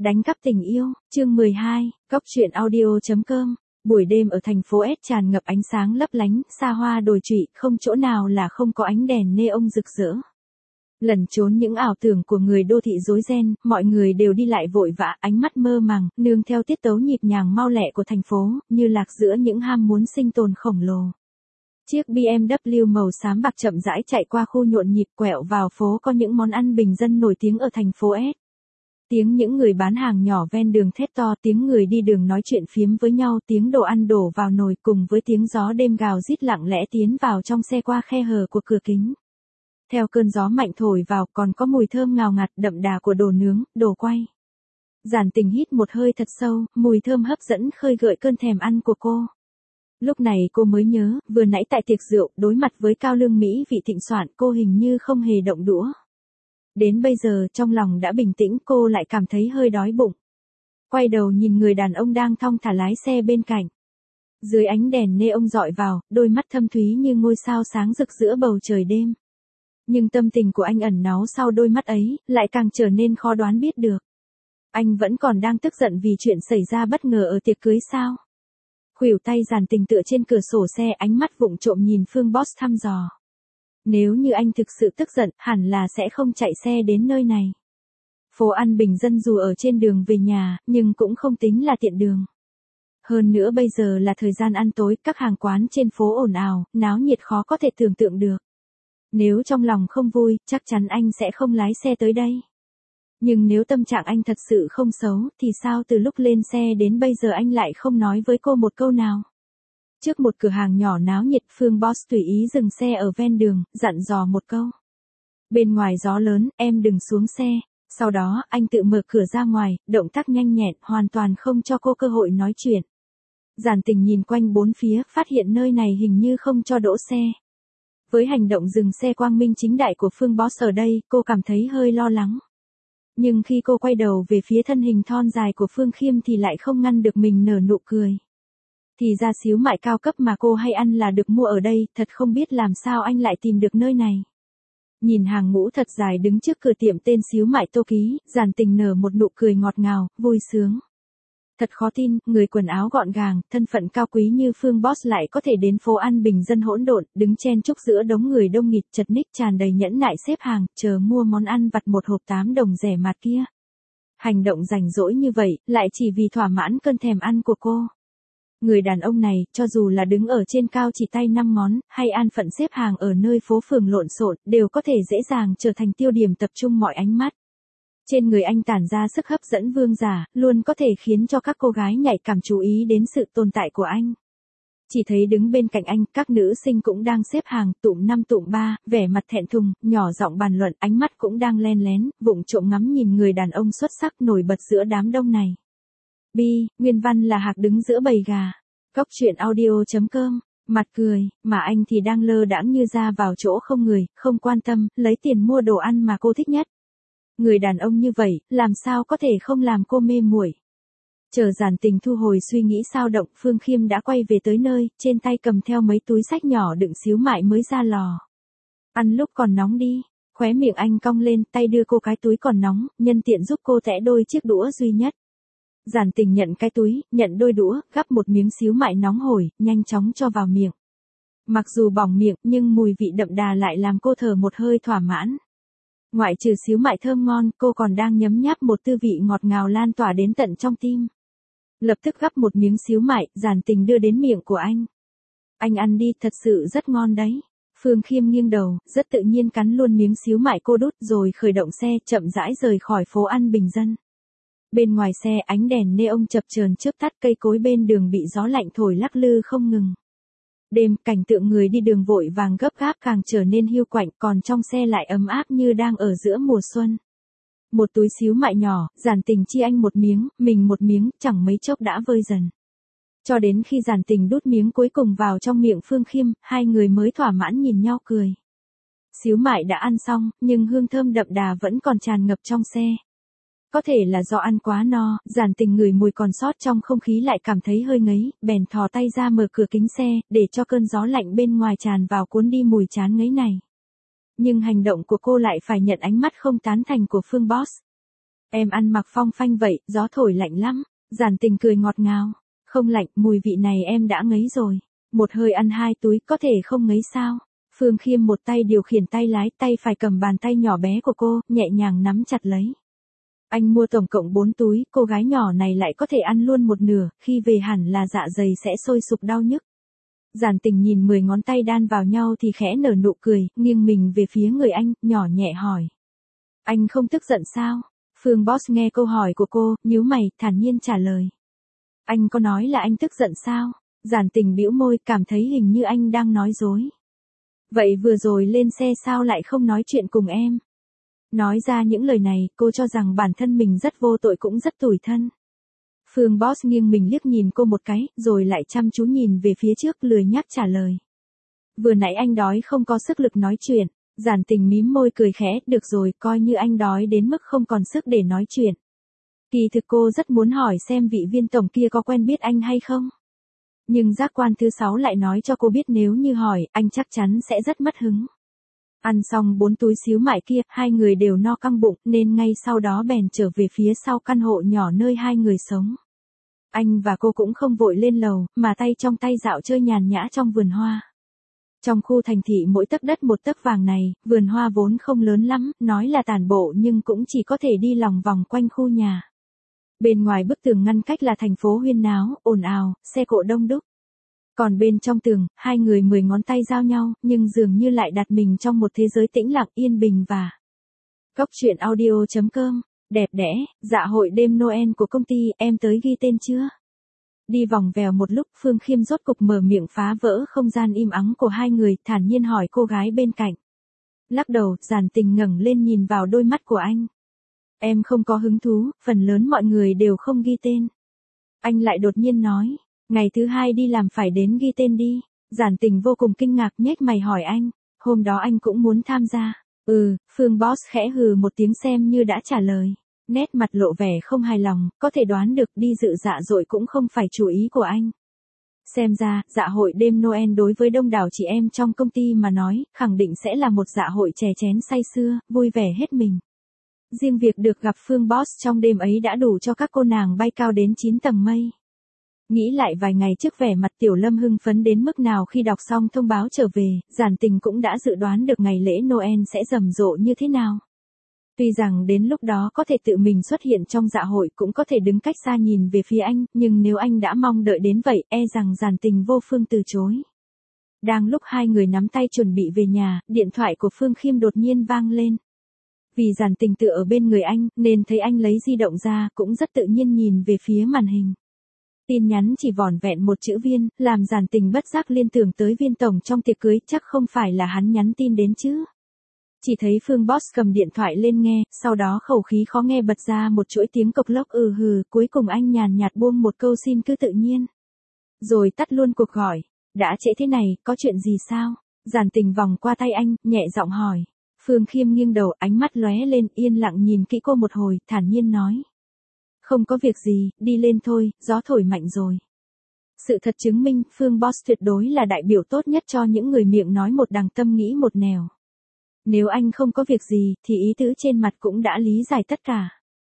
Đánh cắp tình yêu, chương 12, Góc truyện audio.com. Buổi đêm ở thành phố S tràn ngập ánh sáng lấp lánh, xa hoa đồi trụy, không chỗ nào là không có ánh đèn neon rực rỡ. Lẩn trốn những ảo tưởng của người đô thị rối ren, mọi người đều đi lại vội vã, ánh mắt mơ màng, nương theo tiết tấu nhịp nhàng mau lẹ của thành phố, như lạc giữa những ham muốn sinh tồn khổng lồ. Chiếc BMW màu xám bạc chậm rãi chạy qua khu nhộn nhịp, quẹo vào phố có những món ăn bình dân nổi tiếng ở thành phố S. Tiếng những người bán hàng nhỏ ven đường thét to, tiếng người đi đường nói chuyện phiếm với nhau, tiếng đồ ăn đổ vào nồi cùng với tiếng gió đêm gào rít lặng lẽ tiến vào trong xe qua khe hở của cửa kính. Theo cơn gió mạnh thổi vào còn có mùi thơm ngào ngạt đậm đà của đồ nướng, đồ quay. Giản Tình hít một hơi thật sâu, mùi thơm hấp dẫn khơi gợi cơn thèm ăn của cô. Lúc này cô mới nhớ, vừa nãy tại tiệc rượu, đối mặt với cao lương mỹ vị thịnh soạn, cô hình như không hề động đũa. Đến bây giờ trong lòng đã bình tĩnh, cô lại cảm thấy hơi đói bụng. Quay đầu nhìn người đàn ông đang thong thả lái xe bên cạnh. Dưới ánh đèn neon dọi vào, đôi mắt thâm thúy như ngôi sao sáng rực giữa bầu trời đêm. Nhưng tâm tình của anh ẩn náu sau đôi mắt ấy, lại càng trở nên khó đoán biết được. Anh vẫn còn đang tức giận vì chuyện xảy ra bất ngờ ở tiệc cưới sao? Khuỷu tay Giản Tình tựa trên cửa sổ xe, ánh mắt vụng trộm nhìn Phương Boss thăm dò. Nếu như anh thực sự tức giận, hẳn là sẽ không chạy xe đến nơi này. Phố ăn bình dân dù ở trên đường về nhà, nhưng cũng không tính là tiện đường. Hơn nữa bây giờ là thời gian ăn tối, các hàng quán trên phố ồn ào, náo nhiệt khó có thể tưởng tượng được. Nếu trong lòng không vui, chắc chắn anh sẽ không lái xe tới đây. Nhưng nếu tâm trạng anh thật sự không xấu, thì sao từ lúc lên xe đến bây giờ anh lại không nói với cô một câu nào? Trước một cửa hàng nhỏ náo nhiệt, Phương Boss tùy ý dừng xe ở ven đường, dặn dò một câu. Bên ngoài gió lớn, em đừng xuống xe. Sau đó, anh tự mở cửa ra ngoài, động tác nhanh nhẹn, hoàn toàn không cho cô cơ hội nói chuyện. Giản Tình nhìn quanh bốn phía, phát hiện nơi này hình như không cho đỗ xe. Với hành động dừng xe quang minh chính đại của Phương Boss ở đây, cô cảm thấy hơi lo lắng. Nhưng khi cô quay đầu về phía thân hình thon dài của Phương Khiêm thì lại không ngăn được mình nở nụ cười. Thì ra xíu mại cao cấp mà cô hay ăn là được mua ở đây, thật không biết làm sao anh lại tìm được nơi này. Nhìn hàng ngũ thật dài đứng trước cửa tiệm tên xíu mại Tô Ký, Giản Tình nở một nụ cười ngọt ngào, vui sướng. Thật khó tin, người quần áo gọn gàng, thân phận cao quý như Phương Boss lại có thể đến phố ăn bình dân hỗn độn, đứng chen chúc giữa đống người đông nghịt chật ních tràn đầy nhẫn nại xếp hàng, chờ mua món ăn vặt một hộp 8 đồng rẻ mạt kia. Hành động rảnh rỗi như vậy, lại chỉ vì thỏa mãn cơn thèm ăn của cô. Người đàn ông này, cho dù là đứng ở trên cao chỉ tay 5 ngón, hay an phận xếp hàng ở nơi phố phường lộn xộn, đều có thể dễ dàng trở thành tiêu điểm tập trung mọi ánh mắt. Trên người anh tản ra sức hấp dẫn vương giả, luôn có thể khiến cho các cô gái nhạy cảm chú ý đến sự tồn tại của anh. Chỉ thấy đứng bên cạnh anh, các nữ sinh cũng đang xếp hàng, tụm 5 tụm 3, vẻ mặt thẹn thùng, nhỏ giọng bàn luận, ánh mắt cũng đang len lén, vụng trộm ngắm nhìn người đàn ông xuất sắc nổi bật giữa đám đông này. Nguyên văn là Hạc đứng giữa bầy gà. Góc truyện audio.com. Mặt cười, mà anh thì đang lơ đãng như ra vào chỗ không người, không quan tâm, lấy tiền mua đồ ăn mà cô thích nhất. Người đàn ông như vậy, làm sao có thể không làm cô mê muội. Chờ Giản Tình thu hồi suy nghĩ sao động, Phương Khiêm đã quay về tới nơi, trên tay cầm theo mấy túi xách nhỏ đựng xíu mại mới ra lò. Ăn lúc còn nóng đi. Khóe miệng anh cong lên, tay đưa cô cái túi còn nóng, nhân tiện giúp cô tẽ đôi chiếc đũa duy nhất. Giản Tình nhận cái túi, nhận đôi đũa, gắp một miếng xíu mại nóng hổi, nhanh chóng cho vào miệng. Mặc dù bỏng miệng, nhưng mùi vị đậm đà lại làm cô thở một hơi thỏa mãn. Ngoại trừ xíu mại thơm ngon, cô còn đang nhấm nháp một tư vị ngọt ngào lan tỏa đến tận trong tim. Lập tức gắp một miếng xíu mại, Giản Tình đưa đến miệng của anh. Anh ăn đi, thật sự rất ngon đấy. Phương Khiêm nghiêng đầu, rất tự nhiên cắn luôn miếng xíu mại cô đút rồi khởi động xe, chậm rãi rời khỏi phố ăn bình dân. Bên ngoài xe, ánh đèn neon chập chờn chớp tắt, cây cối bên đường bị gió lạnh thổi lắc lư không ngừng. Đêm, cảnh tượng người đi đường vội vàng gấp gáp càng trở nên hiu quạnh, còn trong xe lại ấm áp như đang ở giữa mùa xuân. Một túi xíu mại nhỏ, Giản Tình chia anh một miếng, mình một miếng, chẳng mấy chốc đã vơi dần. Cho đến khi Giản Tình đút miếng cuối cùng vào trong miệng Phương Khiêm, hai người mới thỏa mãn nhìn nhau cười. Xíu mại đã ăn xong, nhưng hương thơm đậm đà vẫn còn tràn ngập trong xe. Có thể là do ăn quá no, Giản Tình ngửi mùi còn sót trong không khí lại cảm thấy hơi ngấy, bèn thò tay ra mở cửa kính xe, để cho cơn gió lạnh bên ngoài tràn vào cuốn đi mùi chán ngấy này. Nhưng hành động của cô lại phải nhận ánh mắt không tán thành của Phương Boss. Em ăn mặc phong phanh vậy, gió thổi lạnh lắm. Giản Tình cười ngọt ngào. Không lạnh, mùi vị này em đã ngấy rồi. Một hơi ăn 2 túi, có thể không ngấy sao? Phương Khiêm một tay điều khiển tay lái, tay phải cầm bàn tay nhỏ bé của cô, nhẹ nhàng nắm chặt lấy. Anh mua tổng cộng 4 túi, cô gái nhỏ này lại có thể ăn luôn một nửa, khi về hẳn là dạ dày sẽ sôi sục đau nhức. Giản Tình nhìn 10 ngón tay đan vào nhau thì khẽ nở nụ cười, nghiêng mình về phía người anh, nhỏ nhẹ hỏi. Anh không tức giận sao? Phương Boss nghe câu hỏi của cô, nhíu mày, thản nhiên trả lời. Anh có nói là anh tức giận sao? Giản Tình bĩu môi, cảm thấy hình như anh đang nói dối. Vậy vừa rồi lên xe sao lại không nói chuyện cùng em? Nói ra những lời này, cô cho rằng bản thân mình rất vô tội cũng rất tủi thân. Phương Boss nghiêng mình liếc nhìn cô một cái, rồi lại chăm chú nhìn về phía trước lười nhác trả lời. Vừa nãy anh đói không có sức lực nói chuyện. Giản Tình mím môi cười khẽ, được rồi, coi như anh đói đến mức không còn sức để nói chuyện. Kỳ thực cô rất muốn hỏi xem vị viên tổng kia có quen biết anh hay không. Nhưng giác quan thứ 6 lại nói cho cô biết nếu như hỏi, anh chắc chắn sẽ rất mất hứng. Ăn xong 4 túi xíu mại kia, hai người đều no căng bụng, nên ngay sau đó bèn trở về phía sau căn hộ nhỏ nơi hai người sống. Anh và cô cũng không vội lên lầu, mà tay trong tay dạo chơi nhàn nhã trong vườn hoa. Trong khu thành thị mỗi tấc đất một tấc vàng này, vườn hoa vốn không lớn lắm, nói là tản bộ nhưng cũng chỉ có thể đi lòng vòng quanh khu nhà. Bên ngoài bức tường ngăn cách là thành phố huyên náo, ồn ào, xe cộ đông đúc. Còn bên trong tường, hai người 10 ngón tay giao nhau, nhưng dường như lại đặt mình trong một thế giới tĩnh lặng yên bình và... Cốc truyện audio.com, đẹp đẽ, dạ hội đêm Noel của công ty, em tới ghi tên chưa? Đi vòng vèo một lúc, Phương Khiêm rốt cục mở miệng phá vỡ không gian im ắng của hai người, thản nhiên hỏi cô gái bên cạnh. Lắc đầu, Giản Tình ngẩng lên nhìn vào đôi mắt của anh. Em không có hứng thú, phần lớn mọi người đều không ghi tên. Anh lại đột nhiên nói, ngày thứ 2 đi làm phải đến ghi tên đi. Giản Tình vô cùng kinh ngạc nhếch mày hỏi anh, hôm đó anh cũng muốn tham gia. Phương Boss khẽ hừ một tiếng xem như đã trả lời. Nét mặt lộ vẻ không hài lòng, có thể đoán được đi dự dạ hội cũng không phải chủ ý của anh. Xem ra, dạ hội đêm Noel đối với đông đảo chị em trong công ty mà nói, khẳng định sẽ là một dạ hội chè chén say sưa, vui vẻ hết mình. Riêng việc được gặp Phương Boss trong đêm ấy đã đủ cho các cô nàng bay cao đến 9 tầng mây. Nghĩ lại vài ngày trước vẻ mặt Tiểu Lâm hưng phấn đến mức nào khi đọc xong thông báo trở về, Giản Tình cũng đã dự đoán được ngày lễ Noel sẽ rầm rộ như thế nào. Tuy rằng đến lúc đó có thể tự mình xuất hiện trong dạ hội cũng có thể đứng cách xa nhìn về phía anh, nhưng nếu anh đã mong đợi đến vậy, e rằng Giản Tình vô phương từ chối. Đang lúc hai người nắm tay chuẩn bị về nhà, điện thoại của Phương Khiêm đột nhiên vang lên. Vì Giản Tình tựa ở bên người anh, nên thấy anh lấy di động ra, cũng rất tự nhiên nhìn về phía màn hình. Tin nhắn chỉ vỏn vẹn một chữ Viên, làm Giản Tình bất giác liên tưởng tới Viên tổng trong tiệc cưới, chắc không phải là hắn nhắn tin đến chứ. Chỉ thấy Phương Boss cầm điện thoại lên nghe, sau đó khẩu khí khó nghe bật ra một chuỗi tiếng cộc lốc cuối cùng anh nhàn nhạt buông một câu xin cứ tự nhiên. Rồi tắt luôn cuộc gọi. Đã trễ thế này, có chuyện gì sao? Giản Tình vòng qua tay anh, nhẹ giọng hỏi. Phương Khiêm nghiêng đầu, ánh mắt lóe lên, yên lặng nhìn kỹ cô một hồi, thản nhiên nói. Không có việc gì, đi lên thôi, gió thổi mạnh rồi. Sự thật chứng minh, Phương Boss tuyệt đối là đại biểu tốt nhất cho những người miệng nói một đằng tâm nghĩ một nẻo. Nếu anh không có việc gì, thì ý tứ trên mặt cũng đã lý giải tất cả.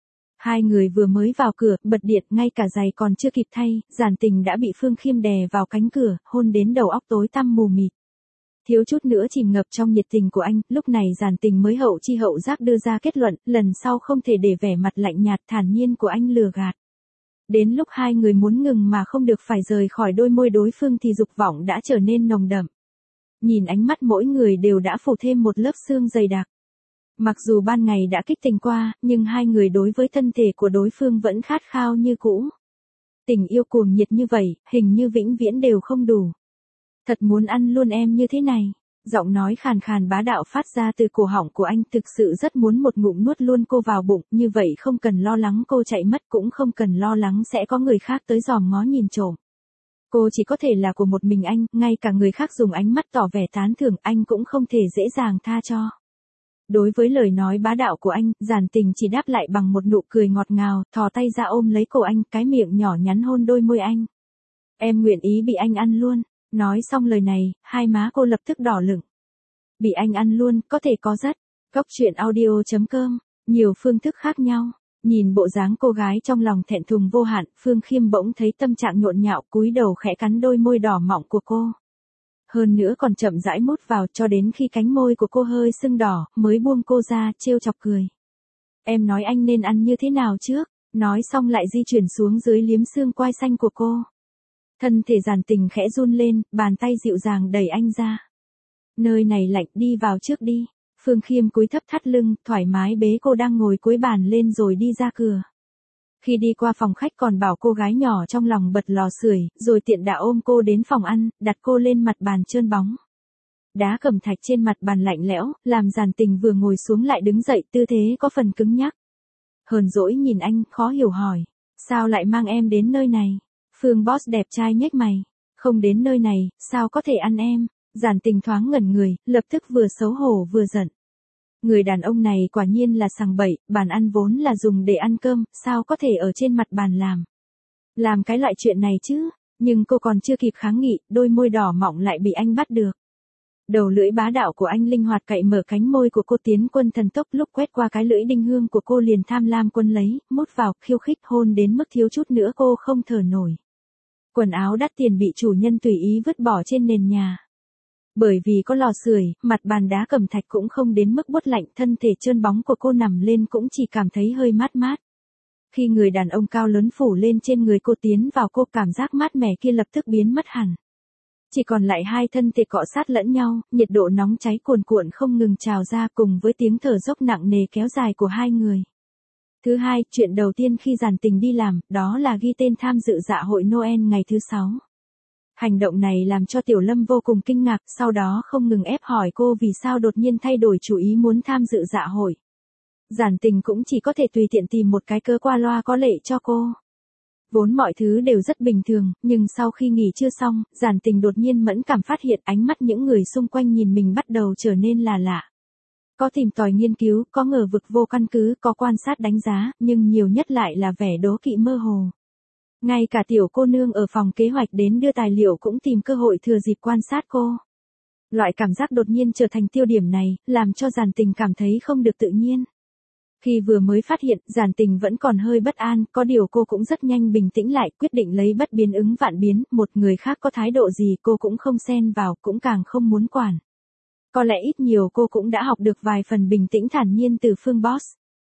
Hai người vừa mới vào cửa, bật điện, ngay cả giày còn chưa kịp thay, Giản Tình đã bị Phương Khiêm đè vào cánh cửa, hôn đến đầu óc tối tăm mù mịt. Thiếu chút nữa chìm ngập trong nhiệt tình của anh, lúc này Giản Tình mới hậu chi hậu giác đưa ra kết luận, lần sau không thể để vẻ mặt lạnh nhạt thản nhiên của anh lừa gạt. Đến lúc hai người muốn ngừng mà không được phải rời khỏi đôi môi đối phương thì dục vọng đã trở nên nồng đậm. Nhìn ánh mắt mỗi người đều đã phủ thêm một lớp sương dày đặc. Mặc dù ban ngày đã kích tình qua, nhưng hai người đối với thân thể của đối phương vẫn khát khao như cũ. Tình yêu cuồng nhiệt như vậy, hình như vĩnh viễn đều không đủ. Thật muốn ăn luôn em như thế này. Giọng nói khàn khàn bá đạo phát ra từ cổ họng của anh, thực sự rất muốn một ngụm nuốt luôn cô vào bụng, như vậy không cần lo lắng cô chạy mất, cũng không cần lo lắng sẽ có người khác tới dòm ngó nhìn trộm. Cô chỉ có thể là của một mình anh, ngay cả người khác dùng ánh mắt tỏ vẻ tán thưởng anh cũng không thể dễ dàng tha cho. Đối với lời nói bá đạo của anh, Giản Tình chỉ đáp lại bằng một nụ cười ngọt ngào, thò tay ra ôm lấy cổ anh, cái miệng nhỏ nhắn hôn đôi môi anh. Em nguyện ý bị anh ăn luôn. Nói xong lời này, hai má cô lập tức đỏ lửng. Bị anh ăn luôn, có thể có rất. Cốc truyện audio.com, nhiều phương thức khác nhau. Nhìn bộ dáng cô gái trong lòng thẹn thùng vô hạn, Phương Khiêm bỗng thấy tâm trạng nhộn nhạo, cúi đầu khẽ cắn đôi môi đỏ mọng của cô. Hơn nữa còn chậm rãi mút vào cho đến khi cánh môi của cô hơi sưng đỏ, mới buông cô ra, trêu chọc cười. Em nói anh nên ăn như thế nào trước? Nói xong lại di chuyển xuống dưới liếm xương quai xanh của cô. Thân thể Giản Tình khẽ run lên, bàn tay dịu dàng đẩy anh ra. Nơi này lạnh, đi vào trước đi. Phương Khiêm cúi thấp thắt lưng, thoải mái bế cô đang ngồi cuối bàn lên rồi đi ra cửa. Khi đi qua phòng khách còn bảo cô gái nhỏ trong lòng bật lò sưởi, rồi tiện đà ôm cô đến phòng ăn, đặt cô lên mặt bàn trơn bóng. Đá cẩm thạch trên mặt bàn lạnh lẽo, làm Giản Tình vừa ngồi xuống lại đứng dậy, tư thế có phần cứng nhắc. Hờn dỗi nhìn anh, khó hiểu hỏi. Sao lại mang em đến nơi này? Phương Boss đẹp trai nhếch mày. Không đến nơi này, sao có thể ăn em? Giản Tình thoáng ngẩn người, lập tức vừa xấu hổ vừa giận. Người đàn ông này quả nhiên là sằng bậy, bàn ăn vốn là dùng để ăn cơm, sao có thể ở trên mặt bàn làm? Làm cái loại chuyện này chứ? Nhưng cô còn chưa kịp kháng nghị, đôi môi đỏ mọng lại bị anh bắt được. Đầu lưỡi bá đạo của anh linh hoạt cậy mở cánh môi của cô, tiến quân thần tốc, lúc quét qua cái lưỡi đinh hương của cô liền tham lam quân lấy, mút vào, khiêu khích, hôn đến mức thiếu chút nữa cô không thở nổi. Quần áo đắt tiền bị chủ nhân tùy ý vứt bỏ trên nền nhà. Bởi vì có lò sưởi, mặt bàn đá cẩm thạch cũng không đến mức buốt lạnh, thân thể trơn bóng của cô nằm lên cũng chỉ cảm thấy hơi mát mát. Khi người đàn ông cao lớn phủ lên trên người cô tiến vào cô, cảm giác mát mẻ kia lập tức biến mất hẳn. Chỉ còn lại hai thân thể cọ sát lẫn nhau, nhiệt độ nóng cháy cuồn cuộn không ngừng trào ra cùng với tiếng thở dốc nặng nề kéo dài của hai người. Thứ hai, chuyện đầu tiên khi Giản Tình đi làm, đó là ghi tên tham dự dạ hội Noel ngày thứ 6. Hành động này làm cho Tiểu Lâm vô cùng kinh ngạc, sau đó không ngừng ép hỏi cô vì sao đột nhiên thay đổi chủ ý muốn tham dự dạ hội. Giản Tình cũng chỉ có thể tùy tiện tìm một cái cớ qua loa có lệ cho cô. Vốn mọi thứ đều rất bình thường, nhưng sau khi nghỉ trưa xong, Giản Tình đột nhiên mẫn cảm phát hiện ánh mắt những người xung quanh nhìn mình bắt đầu trở nên là lạ. Có tìm tòi nghiên cứu, có ngờ vực vô căn cứ, có quan sát đánh giá, nhưng nhiều nhất lại là vẻ đố kỵ mơ hồ. Ngay cả tiểu cô nương ở phòng kế hoạch đến đưa tài liệu cũng tìm cơ hội thừa dịp quan sát cô. Loại cảm giác đột nhiên trở thành tiêu điểm này, làm cho Giản Tình cảm thấy không được tự nhiên. Khi vừa mới phát hiện, Giản Tình vẫn còn hơi bất an, có điều cô cũng rất nhanh bình tĩnh lại, quyết định lấy bất biến ứng vạn biến, một người khác có thái độ gì cô cũng không xen vào, cũng càng không muốn quản. Có lẽ ít nhiều cô cũng đã học được vài phần bình tĩnh thản nhiên từ Phương Boss.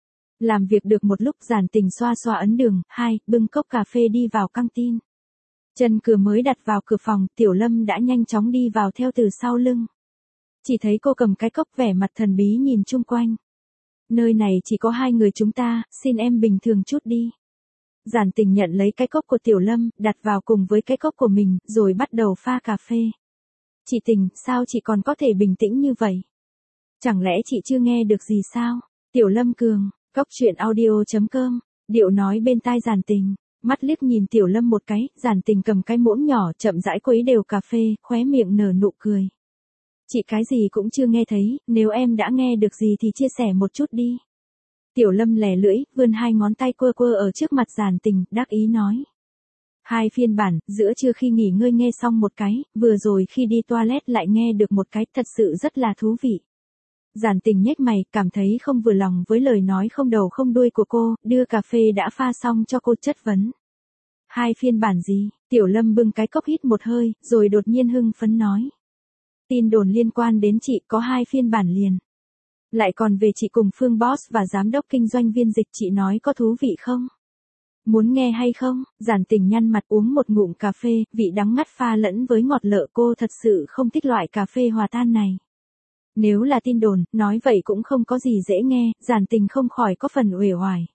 Làm việc được một lúc, Giản Tình xoa xoa ấn đường, bưng cốc cà phê đi vào căng tin. Chân cửa mới đặt vào cửa phòng, Tiểu Lâm đã nhanh chóng đi vào theo từ sau lưng. Chỉ thấy cô cầm cái cốc, vẻ mặt thần bí nhìn chung quanh. Nơi này chỉ có hai người chúng ta, xin em bình thường chút đi. Giản Tình nhận lấy cái cốc của Tiểu Lâm, đặt vào cùng với cái cốc của mình, rồi bắt đầu pha cà phê. Chị Tình, sao chị còn có thể bình tĩnh như vậy? Chẳng lẽ chị chưa nghe được gì sao? Tiểu Lâm Cường, coctruyện.audio.com, Điệu nói bên tai Giản Tình. Mắt liếc nhìn Tiểu Lâm một cái, Giản Tình cầm cái muỗng nhỏ chậm rãi khuấy đều cà phê, khóe miệng nở nụ cười. Chị cái gì cũng chưa nghe thấy, nếu em đã nghe được gì thì chia sẻ một chút đi. Tiểu Lâm lè lưỡi, vươn hai ngón tay quơ quơ ở trước mặt Giản Tình, đắc ý nói. Hai phiên bản, giữa trưa khi nghỉ ngơi nghe xong một cái, vừa rồi khi đi toilet lại nghe được một cái, thật sự rất là thú vị. Giản Tình nhếch mày, cảm thấy không vừa lòng với lời nói không đầu không đuôi của cô, đưa cà phê đã pha xong cho cô chất vấn. Hai phiên bản gì? Tiểu Lâm bưng cái cốc hít một hơi, rồi đột nhiên hưng phấn nói. Tin đồn liên quan đến chị có hai phiên bản liền. Lại còn về chị cùng Phương Boss và giám đốc kinh doanh Viên Dịch, chị nói có thú vị không? Muốn nghe hay không? Giản Tình nhăn mặt uống một ngụm cà phê, vị đắng ngắt pha lẫn với ngọt lợ, cô thật sự không thích loại cà phê hòa tan này. Nếu là tin đồn, nói vậy cũng không có gì dễ nghe, Giản Tình không khỏi có phần uể oải.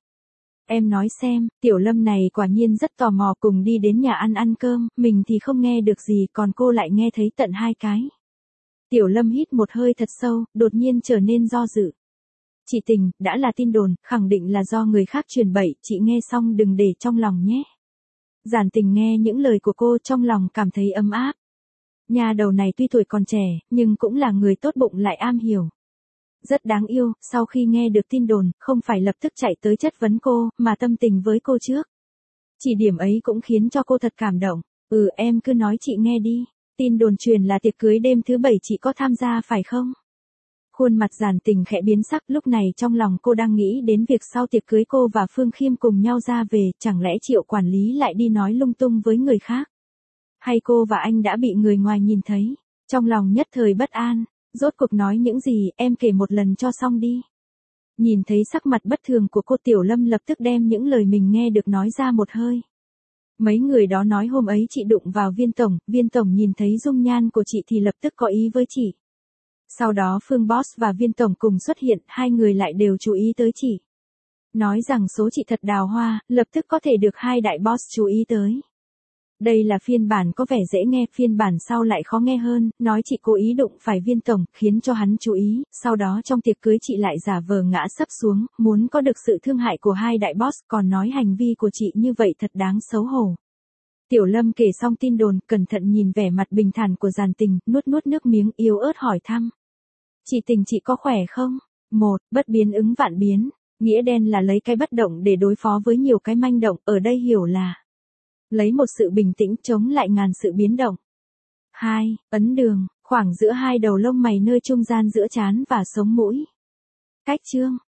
Em nói xem, Tiểu Lâm này quả nhiên rất tò mò, cùng đi đến nhà ăn cơm, mình thì không nghe được gì, còn cô lại nghe thấy tận hai cái. Tiểu Lâm hít một hơi thật sâu, đột nhiên trở nên do dự. Chị Tình, đã là tin đồn, khẳng định là do người khác truyền bậy, chị nghe xong đừng để trong lòng nhé. Giản Tình nghe những lời của cô trong lòng cảm thấy ấm áp. Nhà đầu này tuy tuổi còn trẻ, nhưng cũng là người tốt bụng lại am hiểu. Rất đáng yêu, sau khi nghe được tin đồn, không phải lập tức chạy tới chất vấn cô, mà tâm tình với cô trước. Chỉ điểm ấy cũng khiến cho cô thật cảm động. Em cứ nói chị nghe đi. Tin đồn truyền là tiệc cưới đêm thứ 7 chị có tham gia phải không? Khuôn mặt Giản Tình khẽ biến sắc, lúc này trong lòng cô đang nghĩ đến việc sau tiệc cưới cô và Phương Khiêm cùng nhau ra về, chẳng lẽ Triệu quản lý lại đi nói lung tung với người khác? Hay cô và anh đã bị người ngoài nhìn thấy? Trong lòng nhất thời bất an, rốt cuộc nói những gì, em kể một lần cho xong đi. Nhìn thấy sắc mặt bất thường của cô, Tiểu Lâm lập tức đem những lời mình nghe được nói ra một hơi. Mấy người đó nói hôm ấy chị đụng vào Viên Tổng nhìn thấy dung nhan của chị thì lập tức có ý với chị. Sau đó Phương Boss và Viên Tổng cùng xuất hiện, hai người lại đều chú ý tới chị. Nói rằng số chị thật đào hoa, lập tức có thể được hai đại boss chú ý tới. Đây là phiên bản có vẻ dễ nghe, phiên bản sau lại khó nghe hơn, nói chị cố ý đụng phải Viên Tổng, khiến cho hắn chú ý, sau đó trong tiệc cưới chị lại giả vờ ngã sấp xuống, muốn có được sự thương hại của hai đại boss, còn nói hành vi của chị như vậy thật đáng xấu hổ. Tiểu Lâm kể xong tin đồn, cẩn thận nhìn vẻ mặt bình thản của Giản Tình, nuốt nước miếng, yếu ớt hỏi thăm. Chị Tình chị có khỏe không? Bất biến ứng vạn biến, nghĩa đen là lấy cái bất động để đối phó với nhiều cái manh động, ở đây hiểu là lấy một sự bình tĩnh chống lại ngàn sự biến động. 2. Ấn đường, khoảng giữa hai đầu lông mày nơi trung gian giữa trán và sống mũi. Cách chương